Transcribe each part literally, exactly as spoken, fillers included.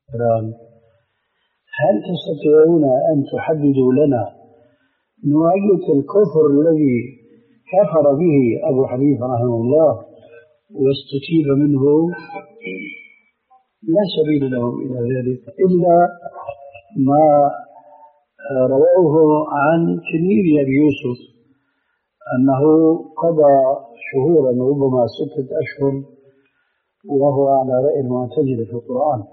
السلام، هل تستطيعون أن تحددوا لنا نوعية الكفر الذي كفر به أبو حنيفة رحمه الله واستتيب منه؟ لا سبيل لهم إلى ذلك إلا ما رووه عن تلميذ أبي يوسف أنه قضى شهورا ربما ستة أشهر وهو على رأي المعتزلة في القرآن.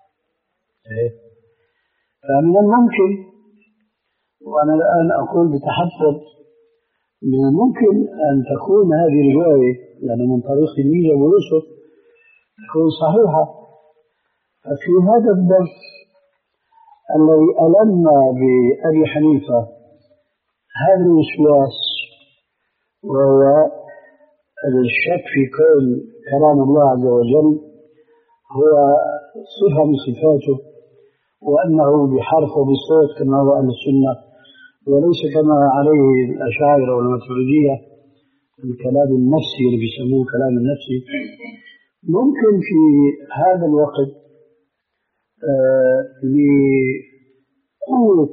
فمن الممكن، وأنا الآن أقول بتحفظ، من الممكن أن تكون هذه الرواية يعني من طريق تلميذ أبو يوسف تكون صحيحة. ففي هذا الدرس الذي ألم بأبي حنيفة هذا الوسواس وهو الشك في كون كلام الله عز وجل هو صفة من صفاته، وأنه بحرف وبصوت كما هو أهل السنة، وليس كما عليه الأشاعرة والماتريدية الكلام النفسي اللي بيسموه كلام النفسي. ممكن في هذا الوقت آه لقوة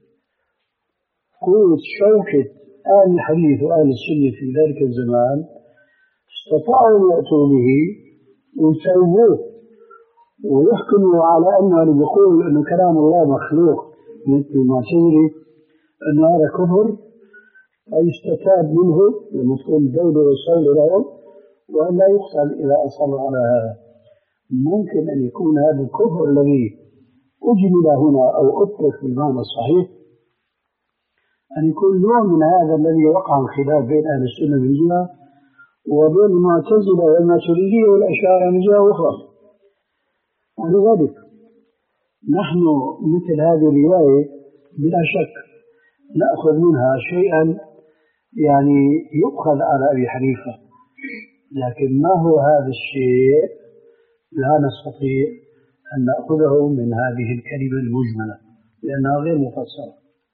قوة شوكة أهل الحديث وأهل السنة في ذلك الزمان استطاعوا أن يأتوا به ويسووه ويحكموا على أنه اللي بيقول أنه كلام الله مخلوق مثل ما تجري أن هذا كفر، فيستتاب منه لما تكون الدولة والصولة لهم وأن لا يقتل إذا أصر على هذا. ممكن أن يكون هذا الكفر الذي أجمل هنا أو أطلق بالمعنى الصحيح أن يكون نوع من هذا الذي وقع الخلاف بين أهل السنة من جهة وبين المعتزلة والماتريدية والأشاعرة من جهة أخرى. ولذلك نحن مثل هذه الرواية بلا شك نأخذ منها شيئا يعني يؤخذ على أبي حنيفة، لكن ما هو هذا الشيء لا نستطيع أن نأخذه من هذه الكلمة المجملة لأنها غير مفسرة.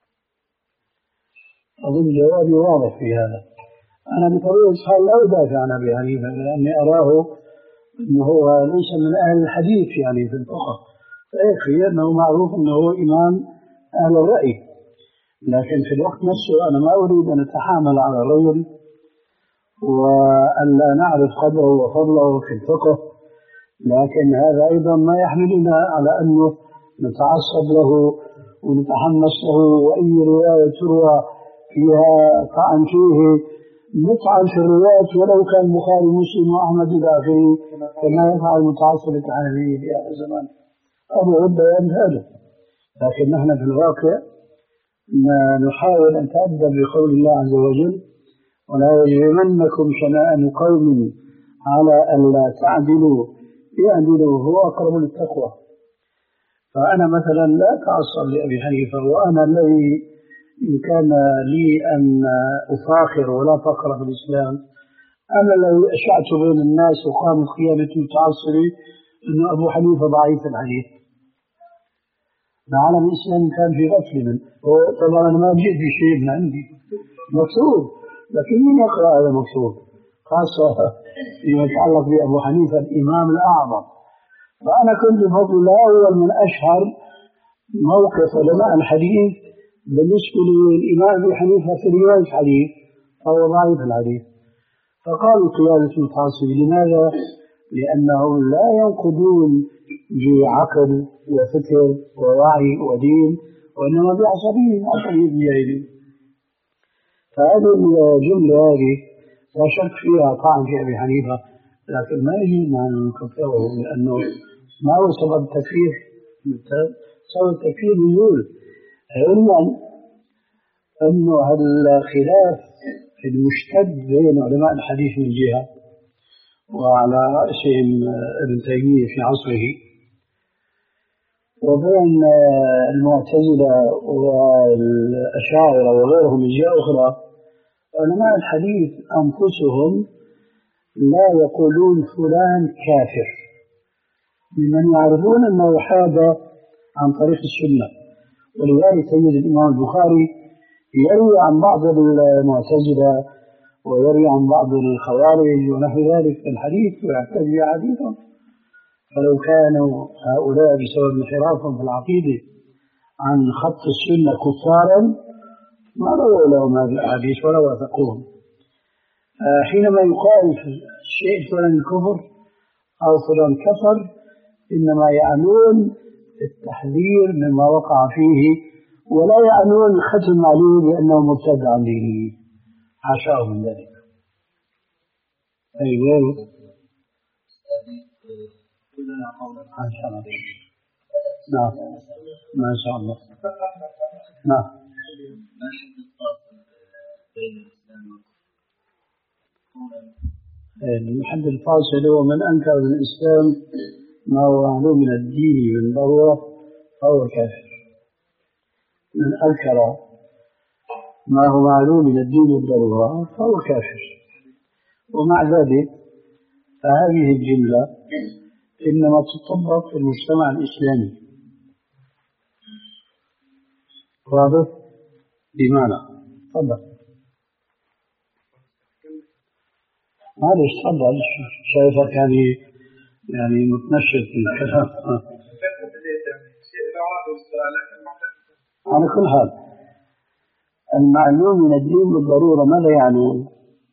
أظن جوابي واضح في هذا. أنا بطبيعة الحال لا أدافع عن أبي حنيفة لأني أراه أنه هو ليس من أهل الحديث يعني في الفقه، فيكفي أنه معروف أنه هو إمام أهل الرأي، لكن في الوقت نفسه أنا ما أريد أن أتحامل على الرجل وأن لا نعرف قدره وفضله في الفقه، لكن هذا أيضا ما يحملنا على أنه نتعصب له ونتحمس له، وأي رواية تروى فيها طعن فيه نطعن في الروايات ولو كان البخاري مسلم وأحمد إلى آخره كما يفعل المتعصب الحنفية في هذا الزمان. أبو عبد هذا، لكن نحن في الواقع نحاول أن نتأدب بقول الله عز وجل: ولا يجرمنكم شنآن قوم على أن لا تعدلوا اعدلوا هو أقرب للتقوى. فأنا مثلا لا أتعصب لأبي حنيفة، وأنا الذي إن كان لي أن أفاخر ولا فخر في الإسلام أنا الذي أشعت بين الناس وقامت قيامة متعصبي أن أبو حنيفة ضعيف الحديث. العالم الإسلامي كان في غفلة منه، طبعا أنا ما جئت بشيء من عندي مكتوب، لكن من يقرأ هذا مكتوب خاصة فيما يتعلق بأبو حنيفة الإمام الأعظم. فأنا كنت بفضل الله أول من أشهر موقف علماء الحديث بالنسبة للإمام أبي حنيفة في رواية الحديث فهو ضعيف الحديث. فقالوا قيادة المتعصب. لماذا؟ لأنهم لا ينقضون بعقل وفكر ووعي ودين، وإنما بعصبية عصبية جاهلية. فهذه الجملة هذه لا شك فيها طعن في أبي حنيفة، لكن ما يجوز أن نكفره لأنه ما هو سبب التكفير. سبب التكفير نزول علما أنه الخلاف في المشتد بين علماء الحديث من جهة وعلى رأسهم ابن تيمية في عصره، وبين المعتزلة والأشاعرة وغيرهم من جهة أخرى. علماء الحديث أنفسهم لا يقولون فلان كافر لمن يعرفون أنه حاد عن طريق السنة. ولذلك تجد الإمام البخاري يروي عن بعض المعتزلة ويروي عن بعض الخوارج ونحو ذلك في الحديث ويحتج بحديثهم. فلو كانوا هؤلاء بسبب انحرافهم في العقيدة عن خط السنة كفارا ما رووا لهم هذه الأحاديث ولا وثقوهم. حينما يقال الشيء فلان الكفر أو فلان كفر إنما يعنون التحذير مما وقع فيه، ولا يعنون ختم عليه بأنه مرتد عن دينه، حاشاه من ذلك. أي غيره كلنا قولا ما شاء الله. نعم ما شاء الله. نعم. ما حد الفاصل بين الإسلام والكفر؟ الحد الفاصل هو من أنكر من الإسلام ما هو معلوم من الدين من ضرورة فهو كافر. من أنكر ما هو معلوم من الدين بالضرورة فهو كافر. ومع ذلك فهذه الجملة إنما تطبق في المجتمع الإسلامي. واضح؟ بمعنى تفضل. معلش تفضل، شايفك يعني يعني متنشط في الكلام. على كل حال المعلوم من الدين بالضرورة ماذا يعني؟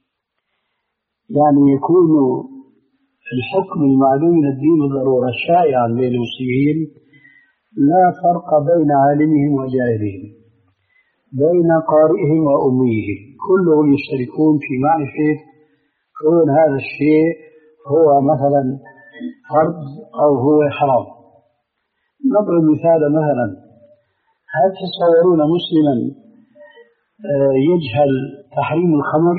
يعني يكون الحكم المعلوم من الدين بالضرورة شائعا بين المسلمين، لا فرق بين عالمهم وجاهلهم، بين قارئهم وأميهم، كلهم يشتركون في معرفة كون هذا الشيء هو مثلا فرض أو هو حرام. نضرب مثال مثلا، هل تتصورون مسلما يجهل تحريم الخمر؟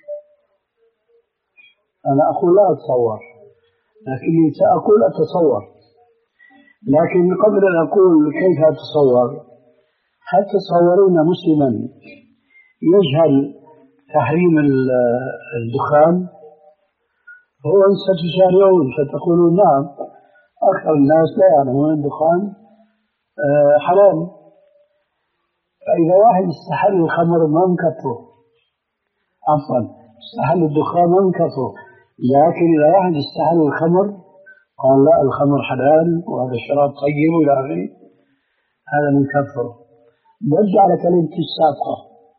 أنا أقول لا أتصور، لكني سأقول أتصور. لكن قبل أن أقول كيف أتصور، هل تتصورون مسلما يجهل تحريم الدخان؟ هو ستشارعون فتقولون نعم أكثر الناس لا يعلمون الدخان حرام. فإذا واحد استحل الخمر ما مكفه، عفوا استحل الدخان ما مكفه، لكن إذا واحد استحل الخمر قال لا الخمر حلال وهذا الشراب طيب إلى آخره، هذا من كفر. برجع على كلمة السابقة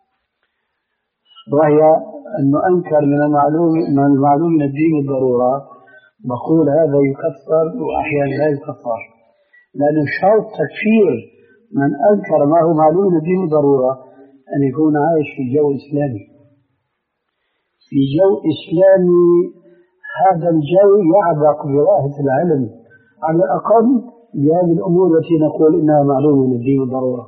وهي أنه أنكر من المعلوم من المعلوم من الدين بالضرورة، بقول هذا يكفر وأحيانا لا يكفر، لأن شرط تكفير من أنكر ما هو معلوم من الدين بالضرورة أن يكون عايش في جو إسلامي. في جو إسلامي هذا الجو يعبق برائحة العلم على الأقل بهذه الأمور التي نقول إنها معلومة من الدين بالضرورة.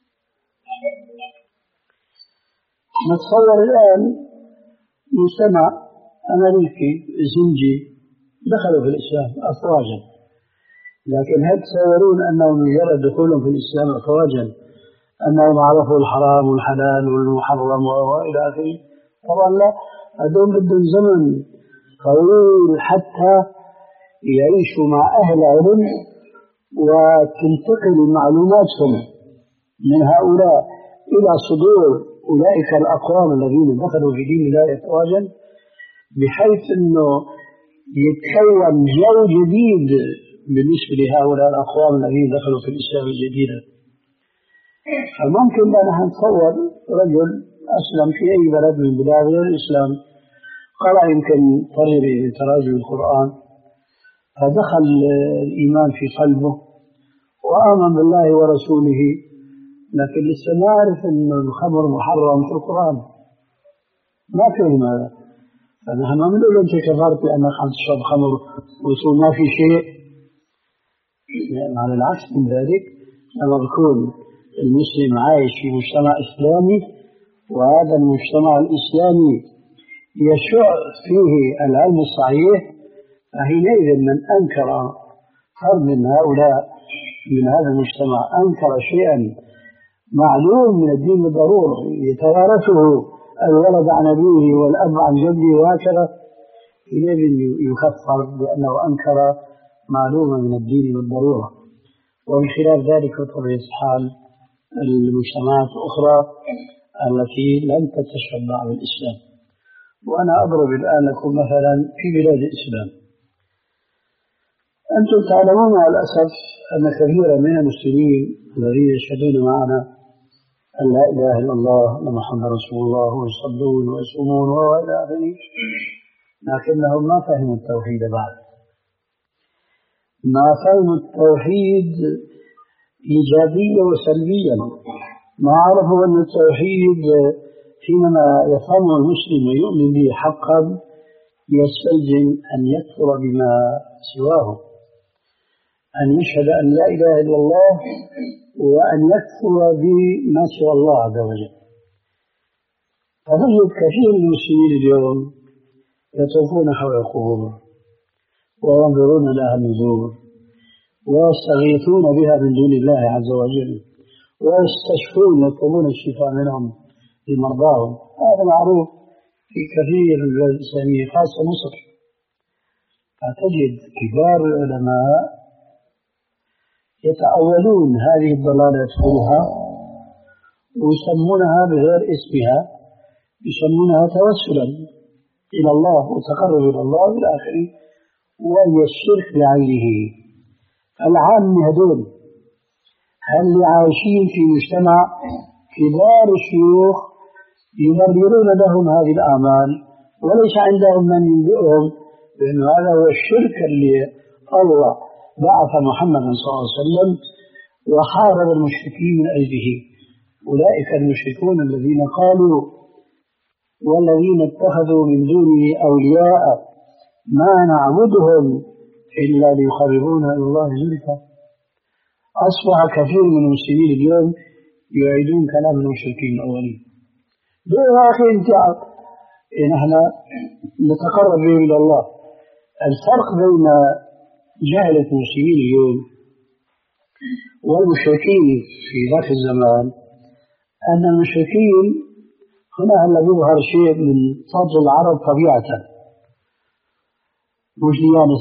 نتصور الآن مجتمع أمريكي زنجي دخلوا في الإسلام أفواجا، لكن هل تصورون أنه مجرد دخولهم في الإسلام أفواجا أنهم عرفوا الحرام والحلال والمحرم وإلى آخره؟ طبعا لا، هذول بدهم زمن طويل حتى يعيشوا مع أهل علم وتنتقل معلوماتهم من هؤلاء إلى صدور أولئك الأقوام الذين دخلوا في دين الله أفواجا، بحيث أنه يتكون جو جديد بالنسبة لهؤلاء الأقوام الذين دخلوا في الإسلام الجديدة. فممكن أن نتصور رجل أسلم في أي بلد من بلاد غير الإسلام، قرأ يمكن طريقة من تراجم القرآن فدخل الإيمان في قلبه وآمن بالله ورسوله، لكن لسه ما عرف أن الخمر محرم في القرآن، ما فهم هذا. فنحن ما بنقول أنت كفرت لأنك عم تشرب خمر وتقول ما في شيء، يعني على العكس من ذلك. لما بيكون المسلم عايش في مجتمع إسلامي وهذا المجتمع الإسلامي يشع فيه العلم الصحيح، فحينئذ من أنكر فرد من هؤلاء من هذا المجتمع أنكر شيئا معلوم من الدين بالضرورة يتوارثه الولد عن أبيه والأب عن جده وهكذا، حينئذ يكفر بأنه أنكر معلومة من الدين بالضرورة. ومن خلال ذلك بطبيعة الحال المجتمعات الأخرى التي لم تتشبع بالإسلام. وأنا أضرب الآن لكم مثلا في بلاد الإسلام أنتم تعلمون مع الأسف أن كثيرا من المسلمين الذين يشهدون معنا أن لا إله إلا الله وأن محمد رسول الله ويصلون ويصومون وإلى آخره، لكنهم ما فهموا التوحيد بعد. ما فهموا التوحيد إيجابيا وسلبيا، ما عرفوا أن التوحيد حينما يفهمه المسلم ويؤمن به حقا يستلزم أن يكفر بما سواه، أن يشهد أن لا إله إلا الله وأن يكفر بما سوى الله عز وجل. فتجد كثير من المسلمين اليوم يطوفون حول القبور وينظرون لها النذور ويستغيثون بها من دون الله عز وجل ويستشفون يطلبون الشفاء منهم لمرضاهم. هذا معروف في كثير من البلاد الإسلامية خاصة مصر. فتجد كبار العلماء يتأولون هذه الضلالة يدخلها ويسمونها بغير اسمها، يسمونها توسلا إلى الله وتقرب إلى الله بالآخر، وهي الشرك بعينه. العام هدول اللي عايشين في مجتمع كبار الشيوخ يبررون لهم هذه الأعمال وليس عندهم من ينبئهم بأن هذا هو الشرك اللي الله بعث محمد صلى الله عليه وسلم وحارب المشركين من أجله. أولئك المشركون الذين قالوا والذين اتخذوا من دونه أولياء ما نعبدهم إلا ليقربونا إلى الله زلفى. أصبح كثير من المسلمين اليوم يعيدون كلام المشركين الأولين. يا أخي أنت نحن نتقرب به إلى الله. الفرق بين جهلة المسلمين اليوم والمشركين في ذاك الزمان أن المشركين هنا هلا يظهر شيء من فضل العرب طبيعة مش ديانة.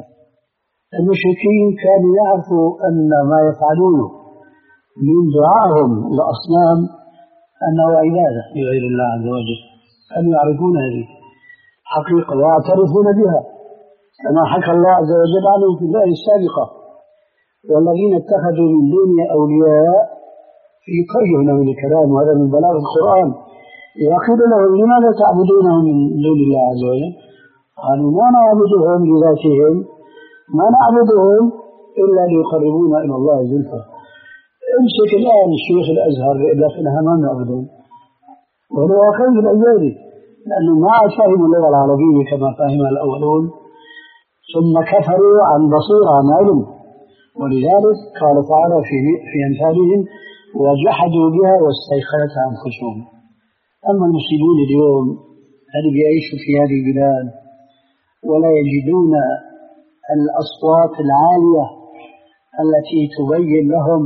المشركين كانوا يعرفوا أن ما يفعلونه من دعائهم لأصنام أنه عبادة لغير الله عز وجل، كانوا يعرفون هذه حقيقة ويعترفون بها كما حكى الله عز وجل عنهم في الآية السابقة: والذين اتخذوا من دونه أولياء. في قرية من الكلام، وهذا من بلاغ القرآن. إذا قيل لهم لماذا تعبدونهم من دون الله عز وجل؟ قالوا ما نعبدهم لذاتهم، ما نعبدهم إلا ليقربونا إلى الله زلفى. امسك الآن الشيخ الأزهر لكن ما نعبدهم وهو خير الأجيال، لأنه ما فهموا اللغة العربية كما فهمها الأولون، ثم كفروا عن بصيرة عن علم. ولذلك قال تعالى في في أمثالهم: وجحدوا بها واستيقنتها أنفسهم. أما المسلمون اليوم اللي يعيشوا في هذه البلاد ولا يجدون الأصوات العالية التي تبين لهم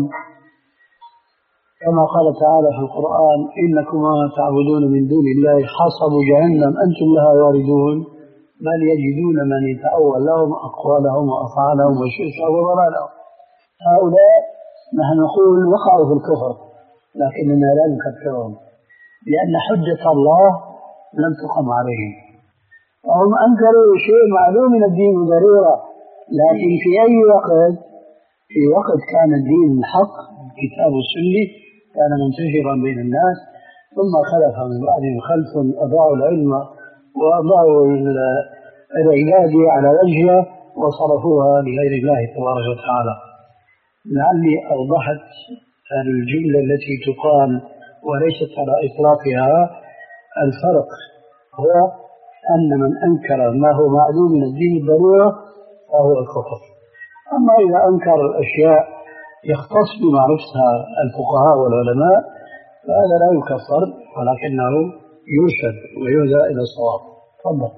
كما قال تعالى في القرآن: إنكم ما تعبدون من دون الله حصب جهنم أنتم لها واردون، بل يجدون من يتأول لهم أقوالهم وأفعالهم وشركهم وضلالهم. هؤلاء نحن نقول وقعوا في الكفر، لكننا لا نكفرهم لأن حجة الله لم تقم عليهم. وهم أنكروا شيء معلوم من الدين ضرورة، لكن في أي وقت؟ في وقت كان الدين الحق الكتاب والسنة كان منتشرا بين الناس، ثم خلف من بعدهم خلف أضاعوا العلم وأضاعوا العبادة على وجهها وصرفوها لغير الله تبارك وتعالى. لعلي أوضحت الجملة التي تقال وليست على إطلاقها. الفرق هو أن من أنكر ما هو معلوم من الدين الضرورة فهو الكفر. أما إذا أنكر الأشياء يختص بمعرفتها الفقهاء والعلماء فهذا لا يكفر، ولكنه يرشد ويهدى إلى الصواب. تفضل.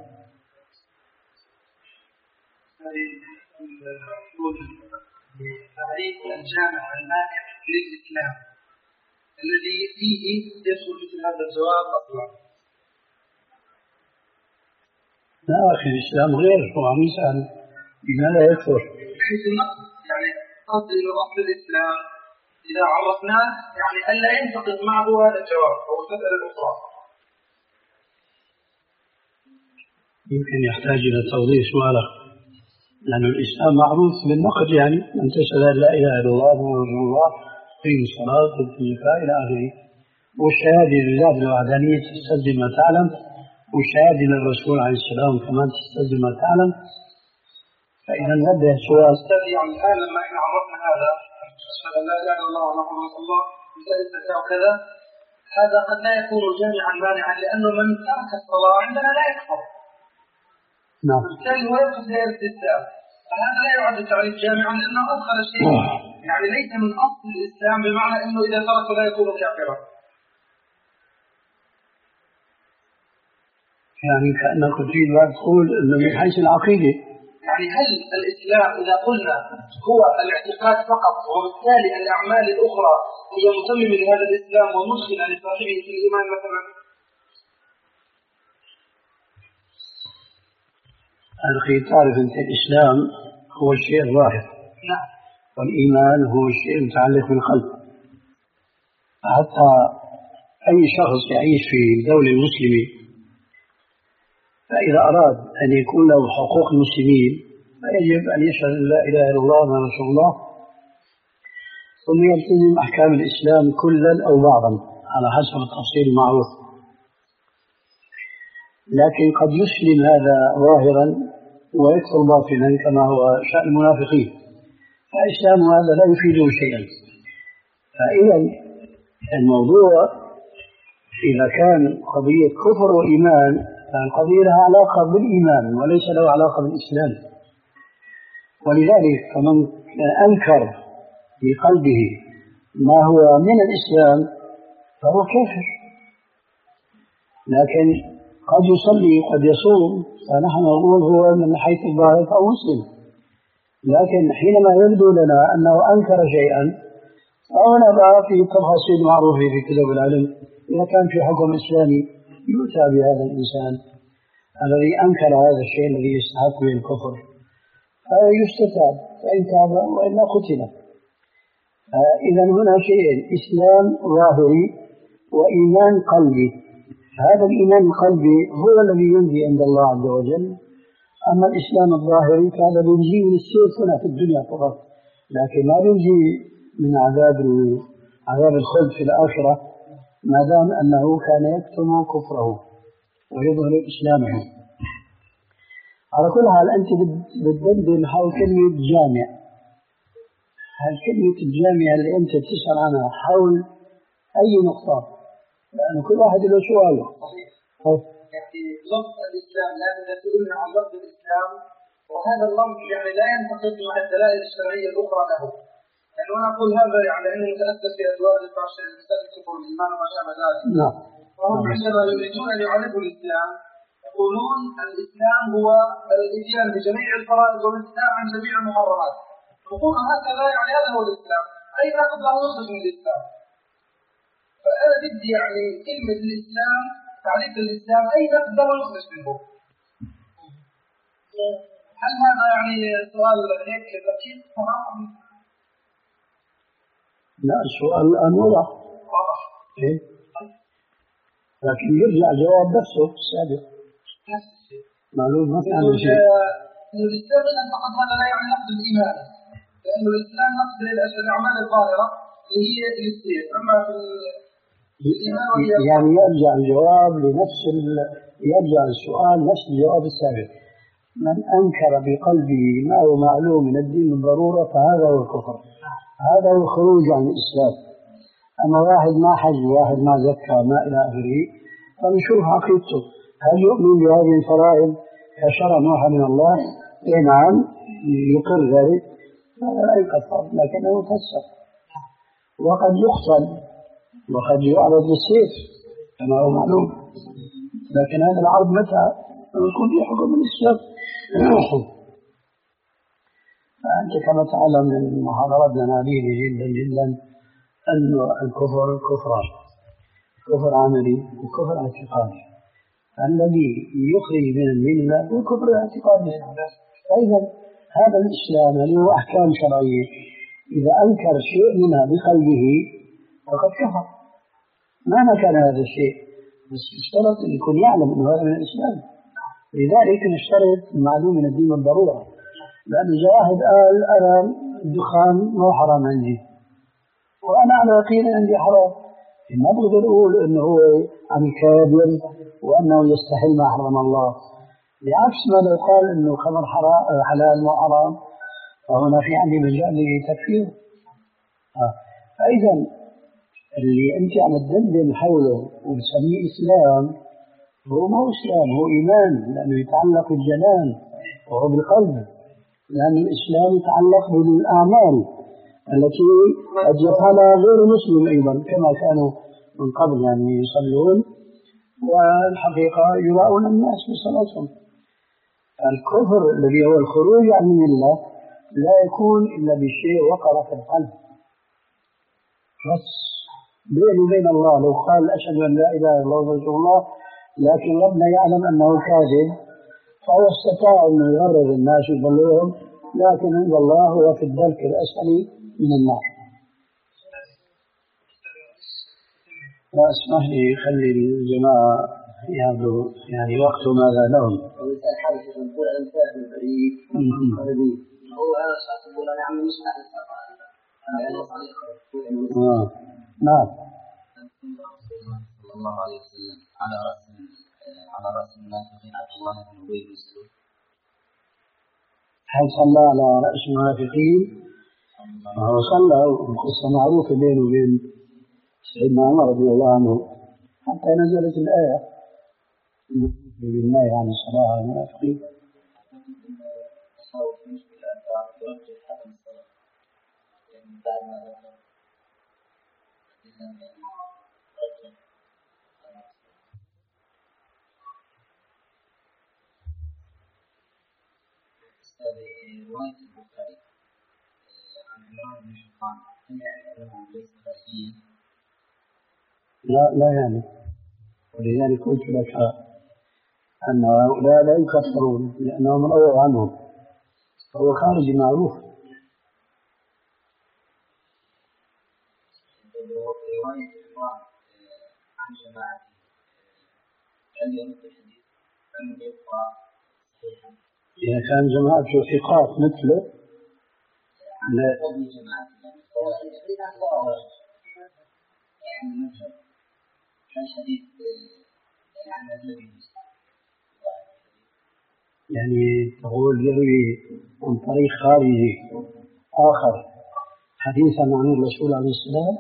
تعريف الجامع المانع للإسلام الذي فيه يدخل مثل هذا الجواب أصلا. لا أخي، الإسلام غير، هو عم يسأل لماذا يكفر؟ حيث النقص يعني قصد إلى أصل الإسلام إذا عرفناه يعني ألا ينتقد معه هذا الجواب أو المسألة الأخرى. يمكن يحتاج إلى توضيح سؤالك. لأن الإسلام معروف بالنقد، يعني من تشهد أن لا إله إلا الله محمد رسول الله تقيم الصلاة وتؤتي الزكاة إلى آخره. والشهادة لله بالوحدانية تستلزم ما تعلم، والشهادة للرسول عليه السلام كمان تستلزم ما تعلم. فإذا نبدأ السؤال. يعني الآن لما إحنا عرفنا هذا أشهد أن لا إله إلا الله محمد رسول الله مثال الزكاة وكذا، هذا قد لا يكون جامعا مانعا، لأنه من ترك الصلاة عندنا لا يكفر. نعم. بالتالي هو يدخل في دائرة الإسلام، فهذا لا يعد تعريف جامعا لأنه أدخل شيء يعني ليس من أصل الإسلام، بمعنى أنه إذا تركه لا يكون كافرا. يعني كأنك تريد أن تقول أنه من حيث العقيدة، يعني هل الإسلام إذا قلنا هو الاعتقاد فقط، وبالتالي الأعمال الأخرى هي متممة لهذا الإسلام ومدخلة لصاحبه في الإيمان مثلا؟ أخي تعرف أنت الإسلام هو الشيء الظاهر. نعم. والإيمان هو الشيء المتعلق بالقلب. حتى أي شخص يعيش في دولة مسلمة فإذا أراد أن يكون له حقوق المسلمين فيجب أن يشهد أن لا إله إلا الله محمد رسول الله، ثم يلتزم أحكام الإسلام كلا أو بعضا على حسب التفصيل المعروف. لكن قد يسلم هذا ظاهرا ويكفر باطنا كما هو شأن المنافقين، فإسلام هذا لا يفيده شيئا. فإذا الموضوع إذا كان قضية كفر وإيمان فالقضية لها علاقة بالإيمان وليس له علاقة بالإسلام. ولذلك فمن أنكر بقلبه ما هو من الإسلام فهو كافر، لكن قد يصلي قد يصوم فنحن نقول هو من حيث الظاهر فهو مسلم. لكن حينما يبدو لنا أنه أنكر شيئا فهنا بقى في تفاصيل معروفة في كتب العلم. إذا كان في حكم إسلامي يؤتى بهذا الإنسان الذي أنكر هذا الشيء الذي يستحق به الكفر فيستتاب، فإن تاب وإلا قتل. إذا هنا شيئين: إسلام ظاهري وإيمان قلبي. هذا الإيمان القلبي هو الذي ينجي عند الله عز وجل، أما الإسلام الظاهري فهذا ينجي من السيف هنا في الدنيا فقط، لكن ما ينجي من عذاب عذاب الخلد في الآخرة ما دام أنه كان يكتم كفره ويظهر إسلامه. على كل حال أنت بتدندن حول كلمة جامع. هل كلمة الجامع اللي أنت تسأل عنها حول أي نقطة؟ لأن كل واحد له سؤاله. يعني لفظ الإسلام، لأن سئلنا عن لفظ الإسلام وهذا اللفظ يعني لا ينتقد مع الدلائل الشرعية الأخرى له. يعني أنا أقول هذا يعني أنه متأثر في أزواج البشر المسائل الكفر والإيمان وما شابه ذلك. نعم. وهم عندما يريدون أن يعرفوا الإسلام يقولون الإسلام هو الإتيان بجميع الفرائض والانتهاء عن جميع المحرمات. يقول هكذا يعني هذا هو الإسلام، أي نقد له يخرج من الإسلام. فأنا بدي يعني كلمة الإسلام، تعريف الإسلام أي نقد له يخرج منه. هل هذا يعني سؤال هيك دقيق تمام؟ لا، السؤال الآن واضح. واضح. إيه؟ لكن يرجع جواب نفسه السابق. نفس الشيء. معلوم ما في عنه شيء. إنه الإسلام إذا فقط هذا لا يعني نقد الإيمان، لأنه الإسلام نقد الأعمال الظاهرة اللي هي الاثنين، أما في الإيمان يعني يرجع الجواب لنفس ال... يرجع السؤال نفس الجواب السابق. من أنكر بقلبه ما هو معلوم من الدين بالضرورة فهذا هو الكفر، هذا هو الخروج عن الإسلام. أما واحد ما حج، واحد ما زكى، ما إلى آخره، فنشوف عقيدته هل يؤمن بهذه الفرائض كشرع موحى من الله؟ إيه نعم يقر ذلك، هذا لا يكفر لكنه يفسر. وقد يقتل وقد يعرض للسيف كما هو معلوم، لكن هذا العرض متى يكون في حكم الإسلام. فأنت كما تعلم من محاضراتنا نبيه جدا جدا أن الكفر كفران: كفر عملي وكفر اعتقادي. الذي يخرج من الملة هو كفر الاعتقادي. فإذا هذا الإسلام له أحكام شرعية، إذا أنكر شيء منها بقلبه فقد كفر. مهما كان هذا الشيء، بس اشترط أن يكون يعلم أنه هذا من الإسلام. لذلك نشترط المعلوم من الدين بالضرورة. لأن الواحد قال أنا الدخان مو حرام عندي وأنا على يقين عندي حرام، ما بقدر أقول إنه هو عم يكابر وأنه يستحل ما حرم الله. بعكس ما لو قال إنه الخمر حرام حلال مو حرام فهنا في عندي مجال لتكفير. آه. فإذا اللي أنت عم تدندن حوله وتسميه إسلام هو ما هو إسلام، هو إيمان، لأنه يتعلق بالجنان وهو بالقلب، لأن الإسلام يتعلق بالأعمال التي قد يفعلها غير مسلم أيضا كما كانوا من قبل يعني يصلون والحقيقة يراؤون الناس بصلاتهم. الكفر الذي هو الخروج عن الملة لا يكون إلا بشيء وقر في القلب بس بينه وبين الله. لو قال أشهد أن لا إله إلا الله رسول الله لكن ربنا يعلم أنه كاذب فهو استطاع أن يغرر الناس ويضلهم، لكن عند الله هو في الدرك الأسفل من النار. لا اسمح لي خلي الجماعة ياخذوا يعني وقت ماذا لهم. ويسأل حاجة يقول أنا مسافر البريد البريد هو أنا شخص يقول أنا عمي مش معي آه نعم. صلى الله عليه وسلم على رأس على رأس المنافقين عبد الله بن أبي بن سلول. هل صلى على رأس المنافقين؟ هو صلى القصة معروفة بينه وبين سيدنا عمر رضي الله عنه حتى نزلت الآية بالنهي عن الصلاة على المنافقين. رواية البخاري عن عمران بن حطان هل يعرف أنه ليس خارجيا؟ لا لا يعني، ولذلك قلت لك أن هؤلاء لا يكفرون لأنهم رووا عنهم، فهو خارجي معروف. رواية عمران عن جماعة هل يرد الحديث أم يبقى صحيحا؟ إذا كان جماعته ثقات مثله لا يعني تقول يروي عن طريق خارجي آخر حديثا عن الرسول عليه السلام.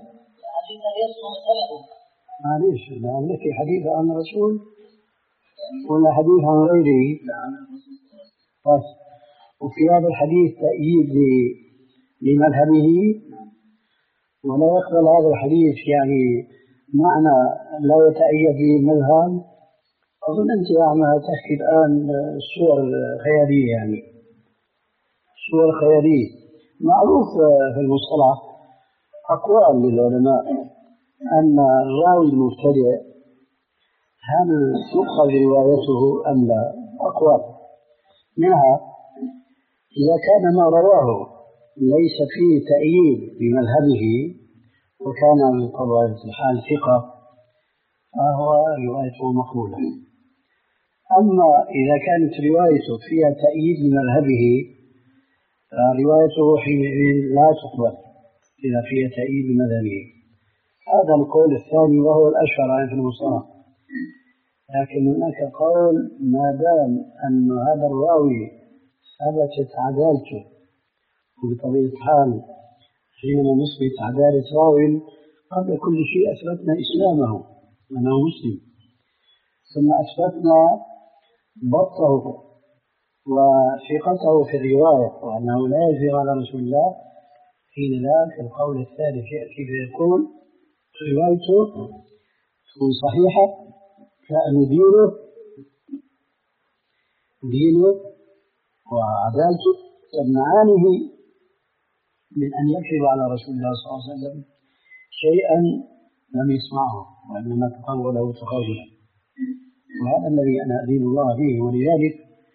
معليش أنا لك حديث عن الرسول ولا حديث عن غيره بس، وفي هذا الحديث تأييد لمذهبه ولا يقبل هذا الحديث يعني معنى لا يتأيد للمذهب. أظن أنت يا عم تحكي الآن صور خيالية، يعني صور خيالية. معروف في المصطلح أقوال للعلماء أن الراوي المبتدئ هل تؤخذ روايته أم لا؟ أقوال منها إذا كان ما رواه ليس فيه تأييد بمذهبه وكان بطبيعة الحال ثقة فهو روايته مقبولة. أما إذا كانت روايته فيها تأييد بمذهبه فروايته حينئذ لا تقبل إذا فيها تأييد بمذهبه. هذا القول الثاني وهو الأشهر في المصطلح. لكن هناك قول ما دام أن هذا الراوي ثبتت عدالته، وبطبيعة الحال حينما نثبت عدالة راوي قبل كل شيء أثبتنا إسلامه أنه مسلم، ثم أثبتنا ضبطه وثقته في الرواية وأنه لا يكذب على رسول الله. حين ذاك القول الثالث يأتي فيقول روايته تكون صحيحة كأن دينه دينه وعدالته تمنعانه من أن يكذب على رسول الله صلى الله عليه وسلم شيئا لم يسمعه وإنما تقوله تقوله، وهذا الذي أنا أدين الله به. ولذلك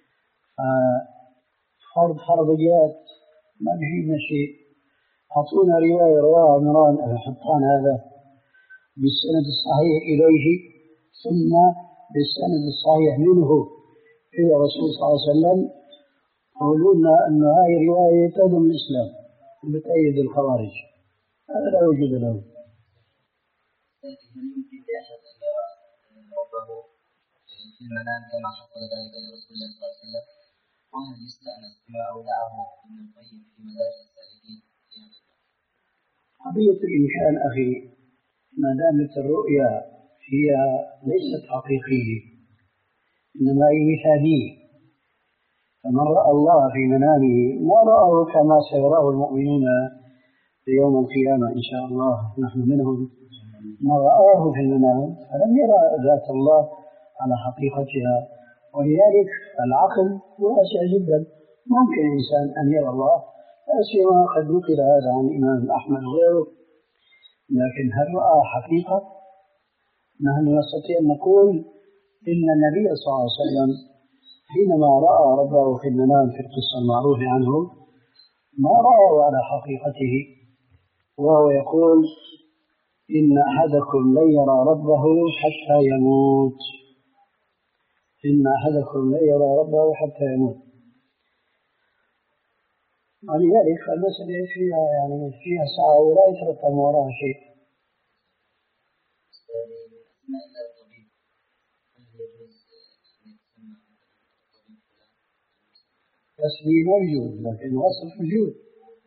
فرض فرضيات ما بيجينا شيء. أعطونا رواية رواها عمران بن حطان هذا بالسند الصحيح إليه ثم بالسند الصحيح منه إلى الرسول صلى الله عليه وسلم، يقولون أن هذه رواية تهدم الإسلام وبتأيد الخوارج، هذا لا وجود له. يمكن لأحد أن يرى ربه في المنام كما حصل ذلك لرسول الله صلى الله عليه وسلم، وهل يستأنس بما أودعه ابن القيم في مدارج السالكين في هذا الباب؟ قضية الإمكان أخي ما دامت الرؤيا هي ليست حقيقية إنما هي مثالية، فمن رأى الله في منامه ما رآه كما سيراه المؤمنون في يوم القيامة إن شاء الله، نحن منهم. ما رآه في المنام فلم يرى ذات الله على حقيقتها، ولذلك العقل واسع جدا، ممكن الإنسان أن يرى الله، لا سيما قد نقل هذا عن الإمام أحمد وغيره، لكن هل رأى حقيقة؟ نحن نستطيع أن نقول إن النبي صلى الله عليه وسلم حينما رأى ربه في المنام في القصة المعروفة عنه ما رأى على حقيقته، وهو يقول إن أحدكم لن يرى ربه حتى يموت، إن أحدكم لن يرى ربه حتى يموت. ولذلك المسألة فيها يعني فيها ساعة ولا يترتب وراها شيء. تسمية موجود لكن وصف موجود،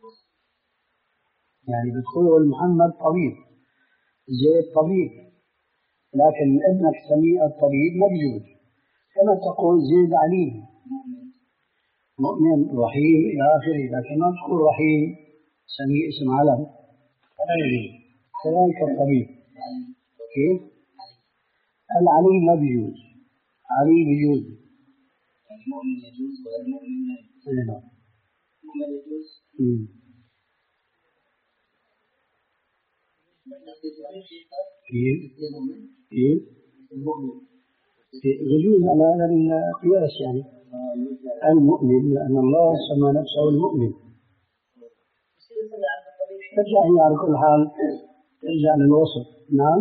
يعني بتقول محمد طبيب، زيد طبيب، لكن ابنك سميه الطبيب موجود، كما تقول زيد عليم مؤمن رحيم إلى آخره، لكن ما تقول رحيم سميه اسم علم لا يجوز. كذلك الطبيب كيف؟ العليم لا بيجوز، علي بيجوز، المؤمن يجوز والمؤمن لا يجوز. نعم المؤمن يجوز. كيف؟ كيف؟ يجوز على هذا القياس يعني المؤمن، لأن الله سمى نفسه المؤمن. ترجع هي على كل حال ترجع للوصف. نعم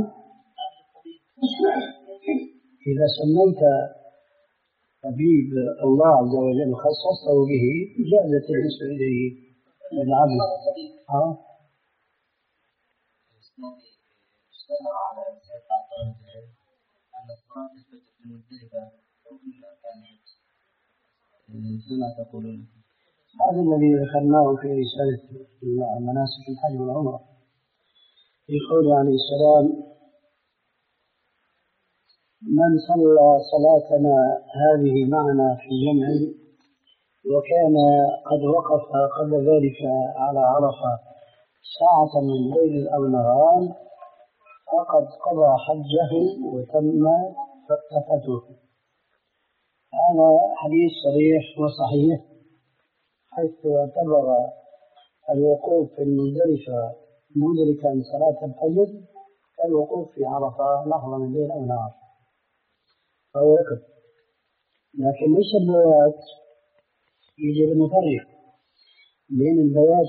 إذا سميت طبيب الله عز وجل خصصته به جازت النسبة إليه بالعدل. ها؟ اشتهر على أساس طلبة العلم أن صلاة الفجر في مزدلفة ركن من أركان الحج، فما تقولون؟ هذا الذي ذكرناه في رسالة مناسك الحج والعمرة في قوله عليه السلام: من صلى صلاتنا هذه معنا في جمع وكان قد وقف قبل ذلك على عرفة ساعة من ليل أو نهار فقد قضى حجه وتم فتفته. هذا حديث صريح وصحيح، حيث اعتبر الوقوف في المزدلفة مدركا صلاة الفجر كالوقوف في عرفة لحظة من ليل أو نهار، فهو يقف. لكن ليس البيات، يجب أن نفرق بين البيات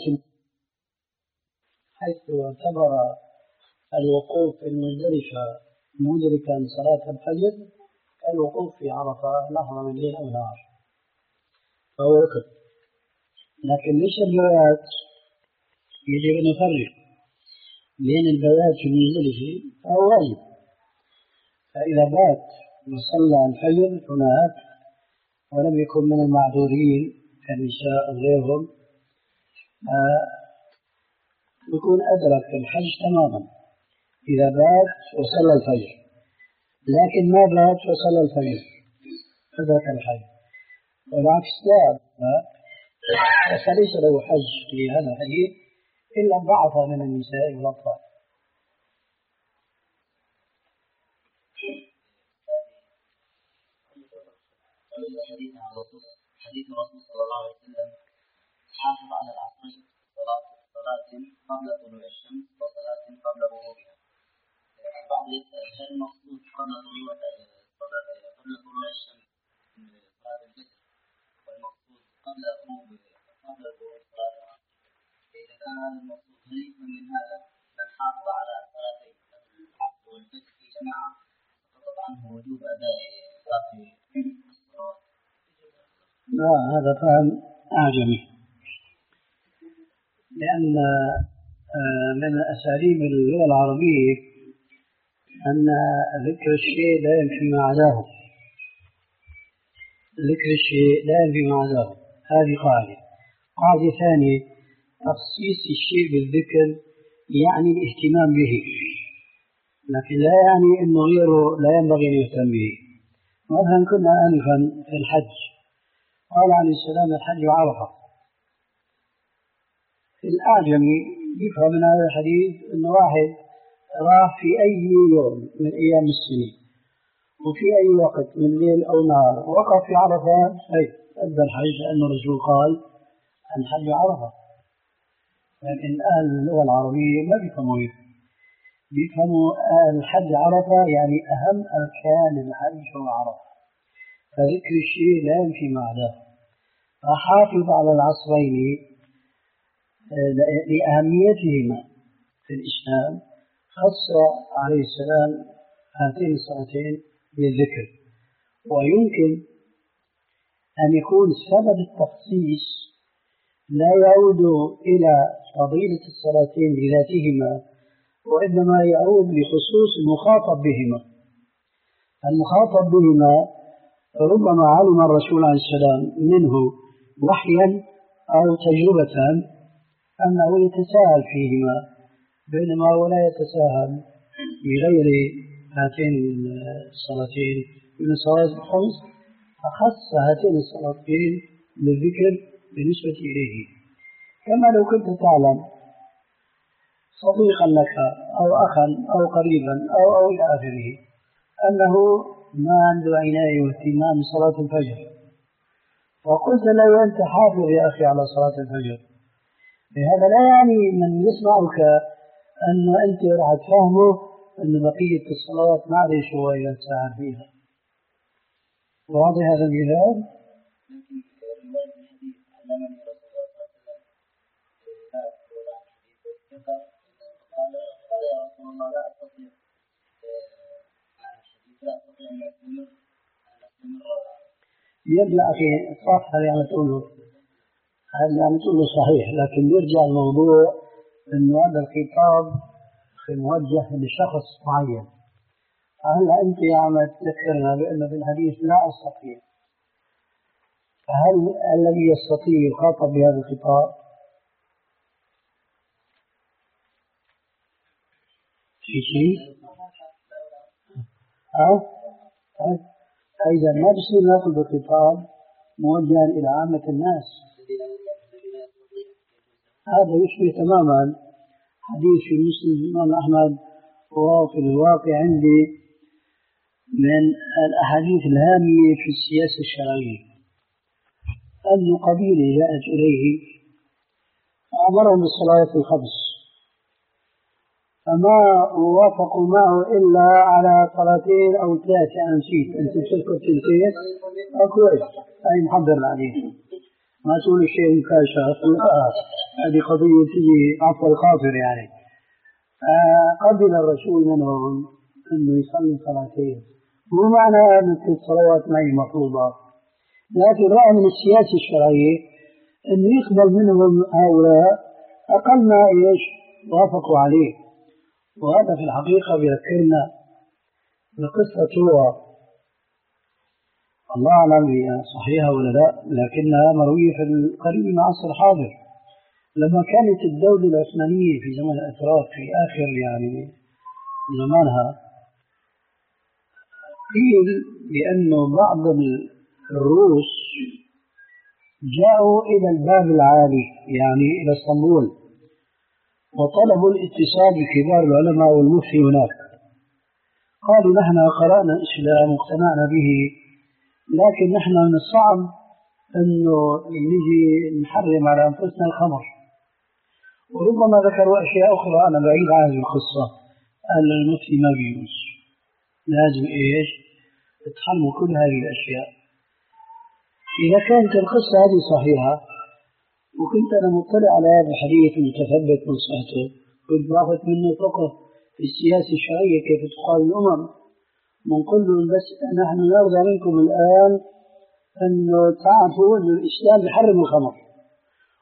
حيث اعتبر الوقوف في المزدلفة مدركا صلاة الفجر كالوقوف في عرفة لحظة من ليل أو نهار، فهو يقف. لكن ليس البيات، يجب أن نفرق بين البيات في المزدلفة فهو واجب، فإذا بات وصلى الفجر هناك ولم يكن من المعذورين كالنساء وغيرهم يكون أدرك الحج تماما إذا بات وصلى الفجر، لكن ما بات وصلى الفجر أدرك الحج، والعكس لا، فليس له حج في هذا الحديث إلا ضعف من النساء والأطفال. حديث الرسول صلى الله عليه وسلم: حافظ على العصرين، صلاة صلاة قبل طلوع الشمس وصلاة قبل غروبها. بعض يسأل: هل المقصود قبل طلوع قبل طلوع الشمس صلاة الفجر، والمقصود قبل غروب قبل غروب صلاة العصر؟ إذا كان هذا المقصود هل يفهم من هذا من حافظ على صلاتي العصر والفجر في جماعة فقط عنه وجوب أداء باقي الصلوات؟ لا، هذا فهم أعجمي، لأن من أساليب اللغة العربية أن ذكر الشيء لا ينفي ما عداه، ذكر الشيء لا ينفي ما عداه، هذه قاعدة. قاعدة ثانية، تخصيص الشيء بالذكر يعني الاهتمام به، لكن لا يعني أنه غيره لا ينبغي أن يهتم به. مثلا كنا آنفا في الحج، قال عليه السلام الحج عرفة. الأعجمي يفهم من هذا الحديث أنه واحد راح في أي يوم من أيام السنة وفي أي وقت من ليل أو نهار وقف في عرفة، أي أدى الحج، لأن الرسول قال الحج عرفة. لكن أهل اللغة العربية ما بيفهموا هيك، بيفهموا الحج عرفة يعني أهم أركان الحج هو عرفة، فذكر الشيء لا ينفي ما عداه. فحافظ على العصرين لأهميتهما في الإسلام، خص عليه السلام هاتين الصلاتين بالذكر. ويمكن أن يكون سبب التخصيص لا يعود إلى فضيلة الصلاتين بذاتهما، وإنما يعود لخصوص المخاطب بهما. المخاطب بهما ربما علم الرسول عليه السلام منه وحيا أو تجربة أنه يتساهل فيهما، بينما هو لا يتساهل بغير هاتين الصلاتين من الصلوات الخمس، فخص هاتين الصلاتين بالذكر بالنسبة إليه. كما لو كنت تعلم صديقا لك أو أخا أو قريبا أو أو إلى آخره أنه ما عنده عناية واهتمام بصلاة الفجر، وقلت له أنت حافظ يا أخي على صلاة الفجر، هذا لا يعني من يسمعك أن أنت راح تفهمه أن بقية الصلاة معلش هو يتساهل فيها. واضح هذا المثال؟ يرجع أخي صح هذا عم تقوله، هذا عم تقوله صحيح، لكن يرجع الموضوع إنه هذا الخطاب موجه لشخص معين. هلا أنت عم تذكرنا بأنه في الحديث لا أستطيع، هل الذي يستطيع يخاطب بهذا الخطاب؟ في شيء؟ أه؟ إذا ما بصير ناخذ الخطاب موجها إلى عامة الناس. هذا يشبه تماما حديث في مسلم الإمام أحمد، وفي الواقع عندي من الأحاديث الهامية في السياسة الشرعية، أن قبيلة جاءت إليه أمرهم بالصلاة الخمس، فما وافقوا معه إلا على صلاتين أو ثلاثة، أنا نسيت، أنت تذكر تلتين؟ كويس، أي محضر عليه، ما تقول شيء مكاشف، هذه قضية تجي عفو الخاطر يعني. قبل الرسول منهم أنه يصلي صلاتين، مو معنى أن الصلوات معي مفروضة، لكن رأى من السياسة الشرعية أنه يقبل منهم هؤلاء أقل ما إيش وافقوا عليه. وهذا في الحقيقة بيذكرنا بقصة هو الله أعلم هي صحيحة ولا لا، لكنها مروية في القريب من العصر الحاضر، لما كانت الدولة العثمانية في زمن الأتراك في آخر يعني زمانها، قيل بأنه بعض الروس جاءوا إلى الباب العالي يعني إلى اسطنبول، وطلبوا الاتصال بكبار العلماء والمفتي هناك. قالوا نحن قرأنا الإسلام واقتنعنا به، لكن نحن من الصعب أنه نجي نحرم على أنفسنا الخمر. وربما ذكروا أشياء أخرى أنا بعيد عن هذه القصة، قال المفتي ما بيجوز، لازم إيش تحرموا كل هذه الأشياء. إذا كانت القصة هذه صحيحة وكنت أنا مطلع على هذا الحديث المتثبت من صحته، كنت باخذ منه فقه في السياسة الشرعية كيف تقال الأمم، ونقول لهم بس نحن نرضى منكم الآن أنه تعرفوا أن الإسلام يحرم الخمر،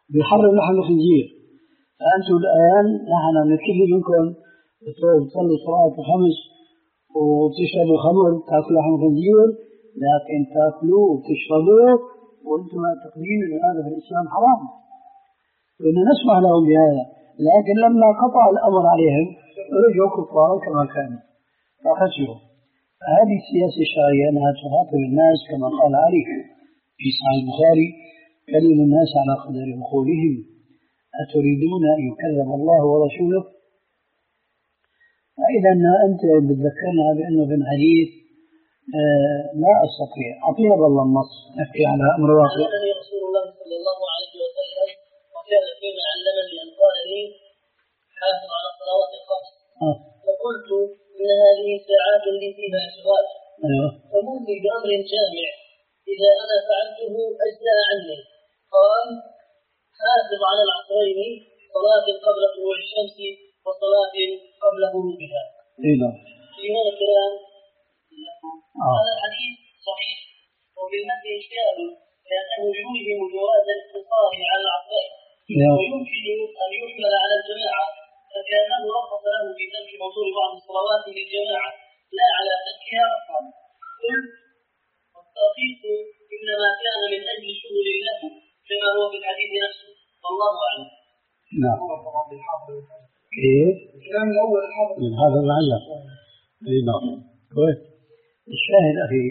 بيحرم لحم الخنزير. فأنتم الآن نحن نطلب منكم تصلوا صلاة الخمس وتشربوا خمر تأكلوا لحم الخنزير، لكن تأكلوه وتشربوه وأنتم معتقدين أن هذا في الإسلام حرام، وإن نسمح لهم بهذا. لكن لما قطع الأمر عليهم رجعوا كفارا كما كانوا فخسروا. هذه السياسة الشرعية أنها تخاطب الناس كما قال علي في صحيح البخاري: كلم الناس على قدر عقولهم، أتريدون أن يكذب الله ورسوله؟ فإذا أنت بتذكرنا بأنه في الحديث آه لا أستطيع أطيب الله النص نحكي على أمر واقع. علمني رسول الله صلى الله عليه وسلم وكان فيما علمني أن قال لي: حافظ على الصلوات الخمس. آه. فقلت: إن هذه ساعات لي فيها أشغال. أيوه. فمرني بأمر جامع إذا أنا فعلته أجزاء عني. قال: حافظ على العصرين، صلاة قبل طلوع الشمس وصلاة قبل غروبها. إيه أيها الكرام، آه. هذا الحديث صحيح وبالمثل إشكال، لأنه يوهم جواز الاقتصار على العصرين ويمكن أن يحمل على الجماعة، فكأنه رخص له في ترك حضور بعض الصلوات للجماعة لا على تركها أصلا. قلت: والتخصيص إنما كان من أجل شغل له كما هو في الحديث نفسه، والله أعلم. نعم. كيف؟ الكلام الأول الحافظ هذا العلم. اي نعم. كويس. الشاهد أخي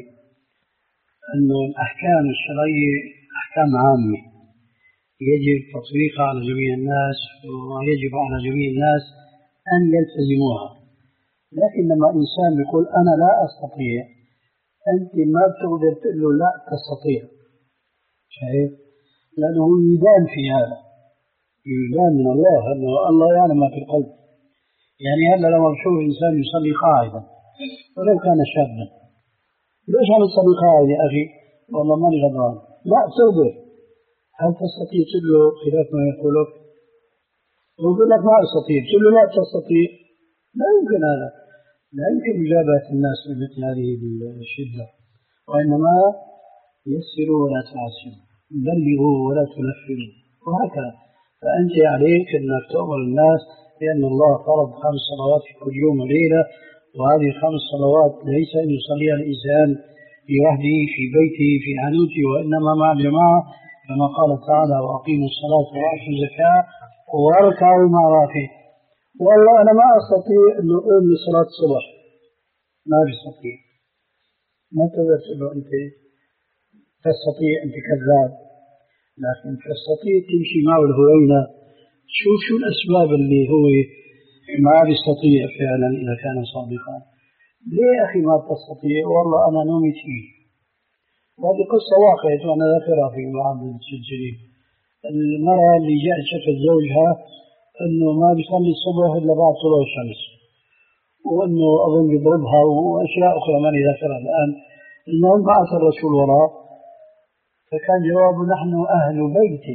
أنه الأحكام الشرعية أحكام عامة يجب تطبيقها على جميع الناس، ويجب على جميع الناس أن يلتزموها. لكن لما إنسان يقول أنا لا أستطيع، أنت ما بتقدر تقول له لا تستطيع. شايف؟ لأنه يدان في هذا، يدان من الله، أنه الله يعلم ما في القلب. يعني هلا لو بشوف إنسان يصلي قاعدا ولو كان شابا، ليش عم تصلي قاعد يا أخي؟ والله ماني غضبان. لا تقدر. هل تستطيع تقول له خلاف ما يقولك؟ ويقول لك ما أستطيع، تقول له لا تستطيع. لا يمكن هذا، لا يمكن مجابهة الناس بمثل هذه الشدة. وإنما يسروا ولا تعسروا، بلغوا ولا تنفروا، وهكذا. فأنت عليك أنك تأمر الناس، لأن الله فرض خمس صلوات في كل يوم وليلة، وهذه الخمس صلوات ليس أن يصليها الإنسان في وحده في بيته في عنوته، وإنما مع الجماعة كما قال تعالى: وأقيموا الصلاة وآتوا الزكاة واركعوا مع الراكعين. والله أنا ما أستطيع أن أقوم لصلاة الصبح، ما بستطيع. ما تقدر تقول له أنت تستطيع، أنت كذاب. لكن تستطيع تمشي معه الهوينة، شوف شو الأسباب اللي هو ما بيستطيع فعلا إذا كان صادقا. ليه أخي ما تستطيع؟ والله أنا نومي تقيل. وهذه قصة واقعية وأنا ذاكرها في بعض السجلين. المرأة اللي جاءت شفت زوجها أنه ما بيصلي الصبح إلا بعد طلوع الشمس، وأنه أظن يضربها وأشياء أخرى ماني ذاكرها الآن. المهم بعث الرسول وراء، فكان جوابه: نحن أهل بيت،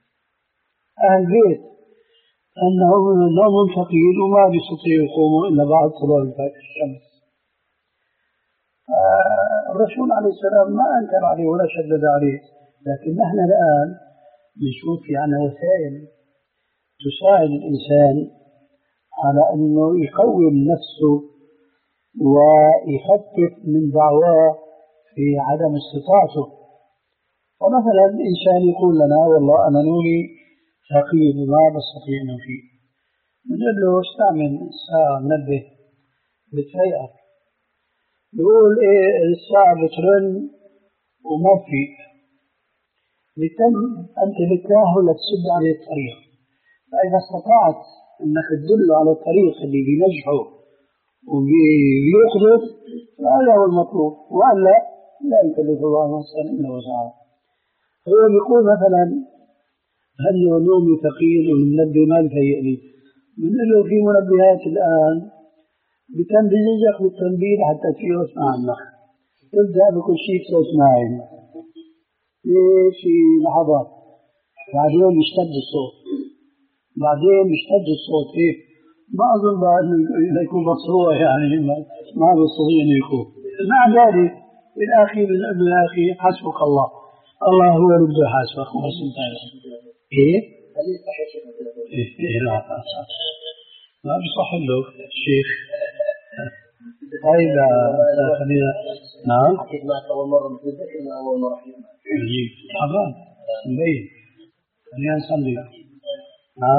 أهل بيت، أنهم نوم ثقيل وما بيستطيعوا يقوموا إلا بعد طلوع الشمس. الرسول عليه السلام ما أنكر عليه ولا شدد عليه، لكن نحن الآن نشوف يعني وسائل تساعد الإنسان على أنه يقوم نفسه ويخفف من دعواه في عدم استطاعته. ومثلا إنسان يقول لنا: والله أنا نومي ثقيل ما بستطيع أنه فيه، بنقول له: استعمل ساعة منبه بتفيقك. يقول: إيه الساعة بترن وما في، بتم أنت بتراه ولا تسد عليه الطريق. فإذا استطعت أنك تدل على الطريق اللي بينجحه وبيقدر فهذا هو المطلوب، وألا لا يكلف الله نفسا إلا وسعها. هو بيقول مثلا: هل نومي ثقيل والمنبه ما يفيقني. بنقول له: في منبهات الآن بتنبهك بالتنبيه حتى تصير اسمع عنك، تبدأ بكل شيء بصوت ناعم في لحظات، بعدين يشتد الصوت، بعدين يشتد الصوت هيك. ما أظن أنه يكون مصروع، يعني ما بيستطيع أن يكون. مع ذلك بالآخير بالآخير حسبك الله، الله هو اللي بده يحاسبك وبس انتهى. إيه؟ هل يصحح شيخ إيه لا ما بصح له الشيخ. طيب خلينا نعم حكيت معك أول مرة مثل ذكرنا أول مرة حكيت معك يجيب حضان مبين خلينا نصلي. نعم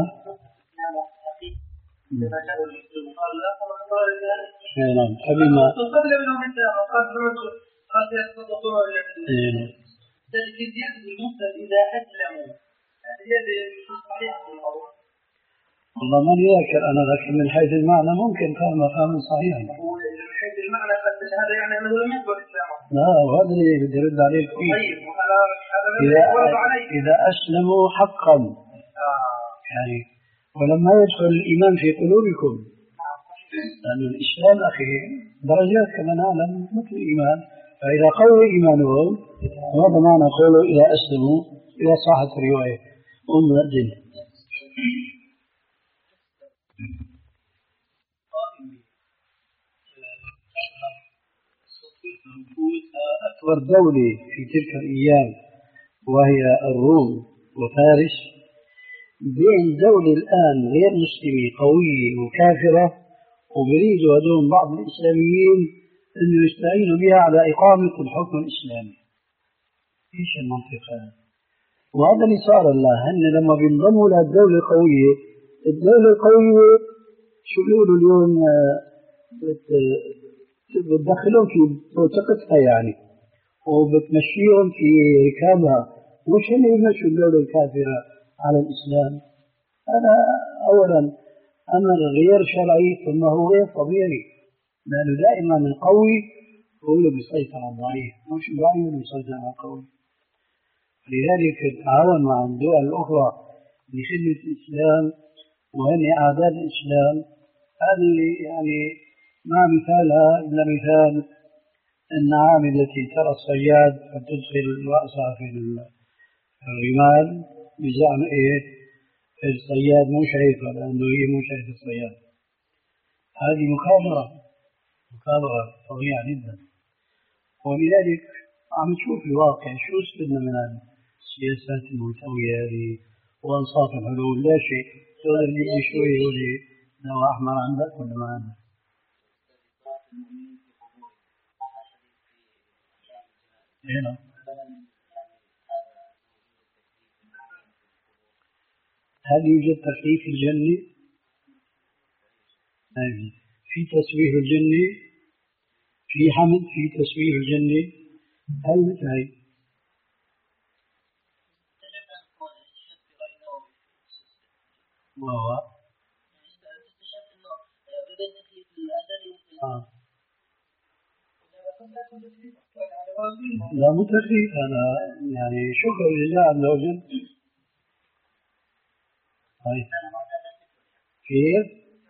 نعم قبل ما قبل منهم أنت قد قد يتصدقون تجد يد المسلم إذا أسلموا يد صحيح الموضوع. والله ما ذاكر أنا، لكن من حيث المعنى ممكن فهم فهم صحيح. من حيث المعنى قد هذا يعني أنه لم يقبل الإسلام. لا وهذا اللي بدي أرد عليك فيه. طيب وهذا إذا إذا أسلموا حقا يعني ولما يدخل الإيمان في قلوبكم، لأن الإسلام أخي درجات كما نعلم مثل الإيمان، فإذا قوي إيمانهم هذا معنى قوله إذا أسلموا إذا صحت الرواية أم الدين. أكبر دولة في تلك الأيام وهي الروم وفارس، بين دولة الآن غير مسلمة قوية وكافرة، وبريدوا هذول بعض الإسلاميين أنه يستعينوا بها على إقامة الحكم الإسلامي. إيش المنطقة؟ وهذا اللي صار الله هن لما بينضموا للدولة القوية، الدولة القوية شو بيقولوا اليوم بتدخلهم في بتوثقتها يعني وبتمشيهم في ركابها، مش هن يمشوا الدولة الكافرة على الإسلام. هذا أولا أمر غير شرعي ثم هو غير طبيعي، لأنه دائما القوي هو اللي بيسيطر على الضعيف، مش الضعيف اللي بيسيطر على القوي. لذلك التعاون مع الدول الأخرى لخدمة الإسلام وهن أعداء الإسلام هذه يعني ما مثالها إلا مثال النعام التي ترى الصياد فتدخل رأسها في الرمال بزعم إيه الصياد مو شايفها لأنه هي مو شايفة الصياد. هذه مخابرة مخابرة فظيعة جدا. ولذلك عم نشوف الواقع شو استفدنا من السياسات الملتوية هذه وأنصاف الحلول، لا شيء. تقدر تجيب لي شوي يقولي دواء أحمر عندك ولا ما عندك؟ هنا هل يوجد تكليف في الجنة؟ في تسويه الجنة، في حمد في تسويه الجنة، هل مثل هي؟ وهو آه. لا مو تكليف، هذا يعني شكر لله عز وجل. طيب كيف؟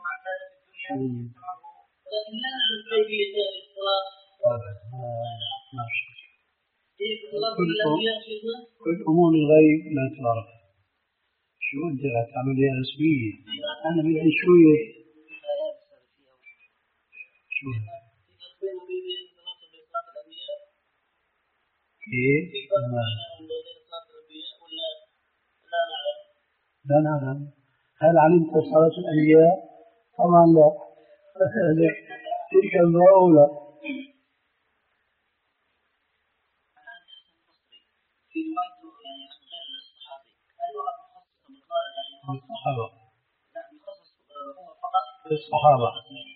كل أمور الغيب لا تعرف. شو أنت تعمل لي رسمية؟ أنا بدي شوية شو كيف؟ لا نعلم. هل علمت صلاة الأنبياء؟ طبعا لا. تلك المرأة الصحابة الصحابة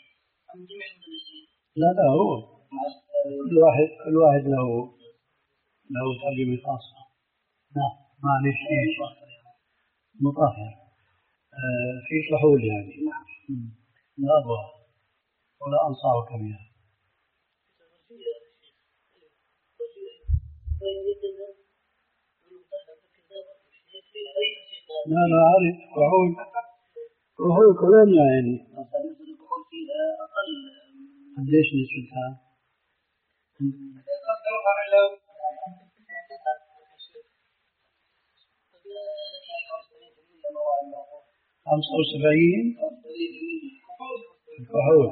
لا لا هو كل واحد كل واحد له له ترجمة خاصة. نعم معلش ايش مطهر آه في فحول يعني لا أبغى ولا أنصارك بها. لا لا عارف فحول فحول كولونيا يعني قديش نسبتها؟ خمسة وسبعين الفحول.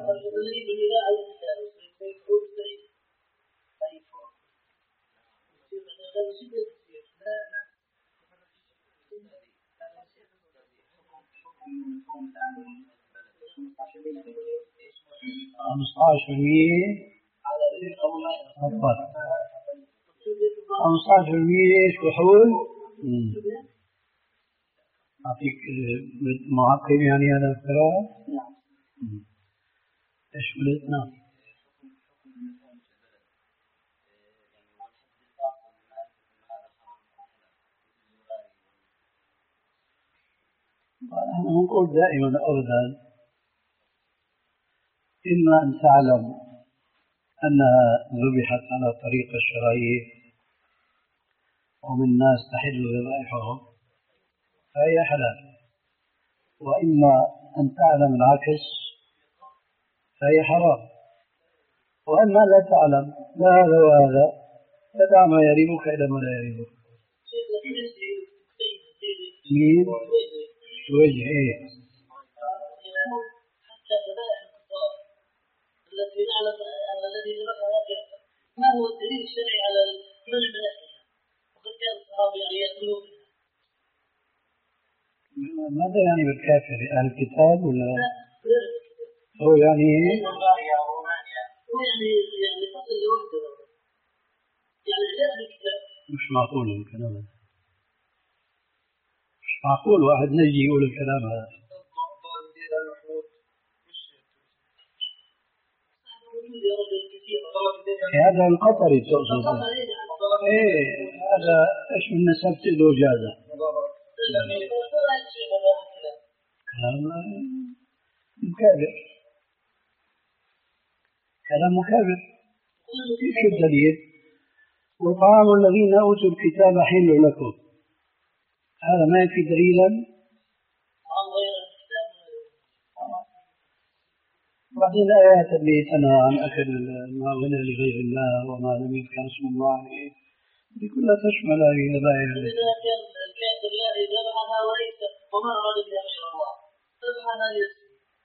خمسة عشر بالمئة أفضل. خمسة عشر بالمئة إيش كحول؟ أعطيك معقم يعني هذا القراءة؟ نعم. إيش قلت؟ نعم. نحن نقول دائما أبدا إما أن تعلم أنها ذبحت على طريقة الشرعية ومن الناس تحل ذبائحهم فهي حلال، وإما أن تعلم العكس فهي حرام، وإما لا تعلم لا هذا وهذا فدع ما يريبك إلى ما لا يريبك. مين؟ وجه إيه؟ التي نعلم أن الذي ذبحها كافر، ما هو الدليل الشرعي على المنع من أكلها؟ وقد كان الصحابة يعني يأكلون منها. ماذا يعني بالكافر؟ أهل الكتاب ولا؟ هو يعني إيه؟ هو يعني يعني فصل لوحده، يعني غير الكتاب. مش معقول الكلام هذا، مش معقول واحد نجي يقول الكلام هذا. هذا القطري تقصد؟ ايه هذا ايش من نسبت له جازة؟ كلام مكابر، كلام مكابر. شو الدليل؟ وطعام الذين اوتوا الكتاب حل لكم، هذا ما يكفي دليلا؟ بعدين الآيات اللي تنهى عن أكل ما غنى لغير الله وما لم يذكر اسم الله عليه دي كلها تشمل هذه الآيات. إذا كان الكافر لا ذبحها وليس وما أراد بها غير الله ذبحها يسر.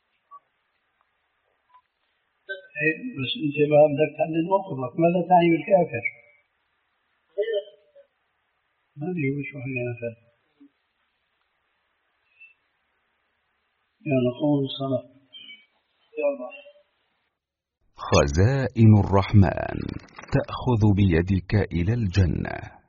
بس أنت بقى بدك تحدد موقفك، ماذا تعني بالكافر؟ ما أدري وش وحنا نفهم. يا نقوم الصلاة. خزائن الرحمن تأخذ بيدك إلى الجنة.